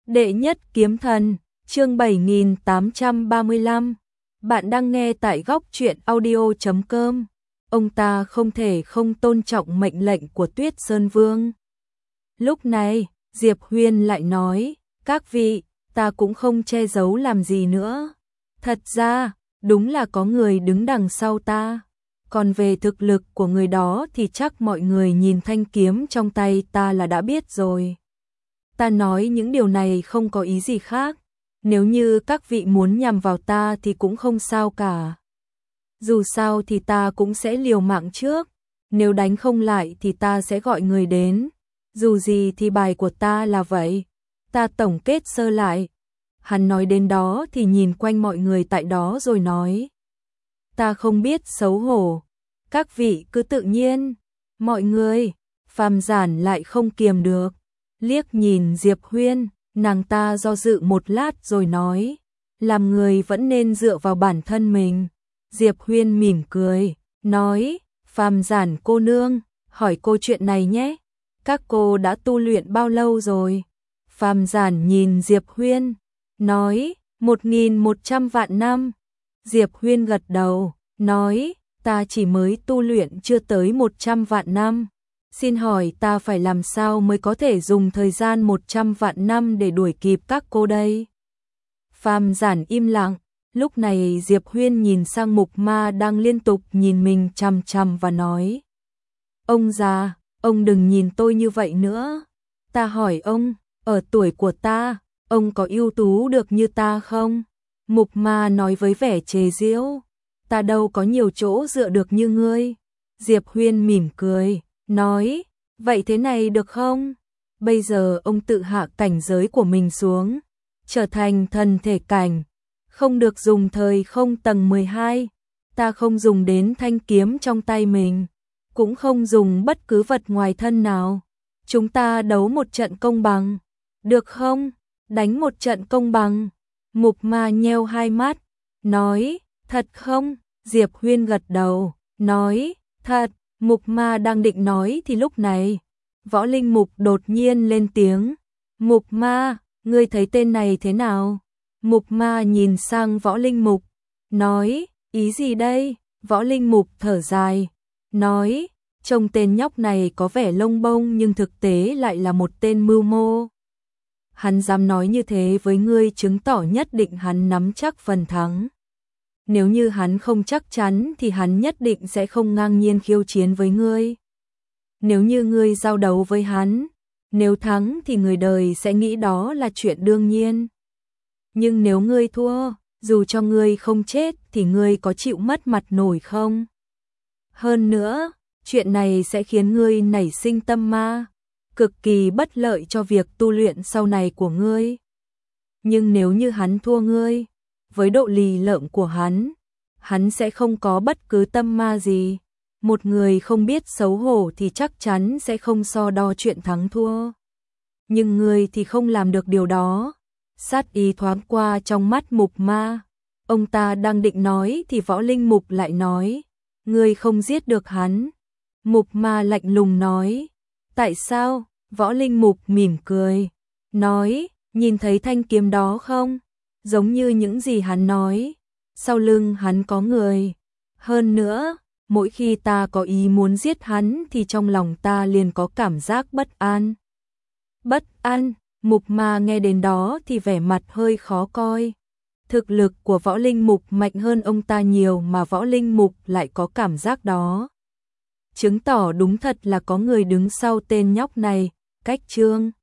Đệ nhất kiếm thần, chương 7835. Bạn đang nghe tại góc truyện audio.com. Ông ta không thể không tôn trọng mệnh lệnh của Tuyết Sơn Vương. Lúc này, Diệp Huyên lại nói, các vị, ta cũng không che giấu làm gì nữa. Thật ra, đúng là có người đứng đằng sau ta. Còn về thực lực của người đó thì chắc mọi người nhìn thanh kiếm trong tay ta là đã biết rồi. Ta nói những điều này không có ý gì khác. Nếu như các vị muốn nhằm vào ta thì cũng không sao cả. Dù sao thì ta cũng sẽ liều mạng trước. Nếu đánh không lại thì ta sẽ gọi người đến. Dù gì thì bài của ta là vậy. Ta tổng kết sơ lại. Hắn nói đến đó thì nhìn quanh mọi người tại đó rồi nói. Ta không biết xấu hổ. Các vị cứ tự nhiên. Mọi người, Phàm Giản lại không kiềm được. Liếc nhìn Diệp Huyên, nàng ta do dự một lát rồi nói. Làm người vẫn nên dựa vào bản thân mình. Diệp Huyên mỉm cười, nói. Phàm Giản cô nương, hỏi cô chuyện này nhé. Các cô đã tu luyện bao lâu rồi? Phàm Giản nhìn Diệp Huyên, nói. 1.100 vạn năm. Diệp Huyên gật đầu, nói. Ta chỉ mới tu luyện chưa tới 100 vạn năm. Xin hỏi ta phải làm sao mới có thể dùng thời gian 100 vạn năm để đuổi kịp các cô đây? Phàm Giản im lặng, lúc này Diệp Huyên nhìn sang Mục Ma đang liên tục nhìn mình chằm chằm và nói. Ông già, ông đừng nhìn tôi như vậy nữa. Ta hỏi ông, ở tuổi của ta, ông có ưu tú được như ta không? Mục Ma nói với vẻ chế giễu. Ta đâu có nhiều chỗ dựa được như ngươi. Diệp Huyên mỉm cười, nói, vậy thế này được không? Bây giờ ông tự hạ cảnh giới của mình xuống, trở thành thần thể cảnh, không được dùng thời không tầng 12. Ta không dùng đến thanh kiếm trong tay mình, cũng không dùng bất cứ vật ngoài thân nào. Chúng ta đấu một trận công bằng, được không? Đánh một trận công bằng. Mục Ma nheo hai mắt, nói, thật không? Diệp Huyên gật đầu, nói, thật. Mục Ma đang định nói thì lúc này, Võ Linh Mục đột nhiên lên tiếng. Mục Ma, ngươi thấy tên này thế nào? Mục Ma nhìn sang Võ Linh Mục, nói, ý gì đây? Võ Linh Mục thở dài, nói, trông tên nhóc này có vẻ lông bông nhưng thực tế lại là một tên mưu mô. Hắn dám nói như thế với ngươi chứng tỏ nhất định hắn nắm chắc phần thắng. Nếu như hắn không chắc chắn thì hắn nhất định sẽ không ngang nhiên khiêu chiến với ngươi. Nếu như ngươi giao đấu với hắn, nếu thắng thì người đời sẽ nghĩ đó là chuyện đương nhiên. Nhưng nếu ngươi thua, dù cho ngươi không chết thì ngươi có chịu mất mặt nổi không? Hơn nữa, chuyện này sẽ khiến ngươi nảy sinh tâm ma, cực kỳ bất lợi cho việc tu luyện sau này của ngươi. Nhưng nếu như hắn thua ngươi, với độ lì lợm của hắn sẽ không có bất cứ tâm ma gì. Một người không biết xấu hổ thì chắc chắn sẽ không so đo chuyện thắng thua. Nhưng ngươi thì không làm được điều đó. Sát ý thoáng qua trong mắt Mục Ma. Ông ta đang định nói thì Võ Linh Mục lại nói. Ngươi không giết được hắn. Mục Ma lạnh lùng nói. Tại sao? Võ Linh Mục mỉm cười, nói, nhìn thấy thanh kiếm đó không? Giống như những gì hắn nói, sau lưng hắn có người. Hơn nữa, mỗi khi ta có ý muốn giết hắn thì trong lòng ta liền có cảm giác bất an. Bất an, Mục Ma nghe đến đó thì vẻ mặt hơi khó coi. Thực lực của Võ Linh Mục mạnh hơn ông ta nhiều mà Võ Linh Mục lại có cảm giác đó. Chứng tỏ đúng thật là có người đứng sau tên nhóc này. Cách chương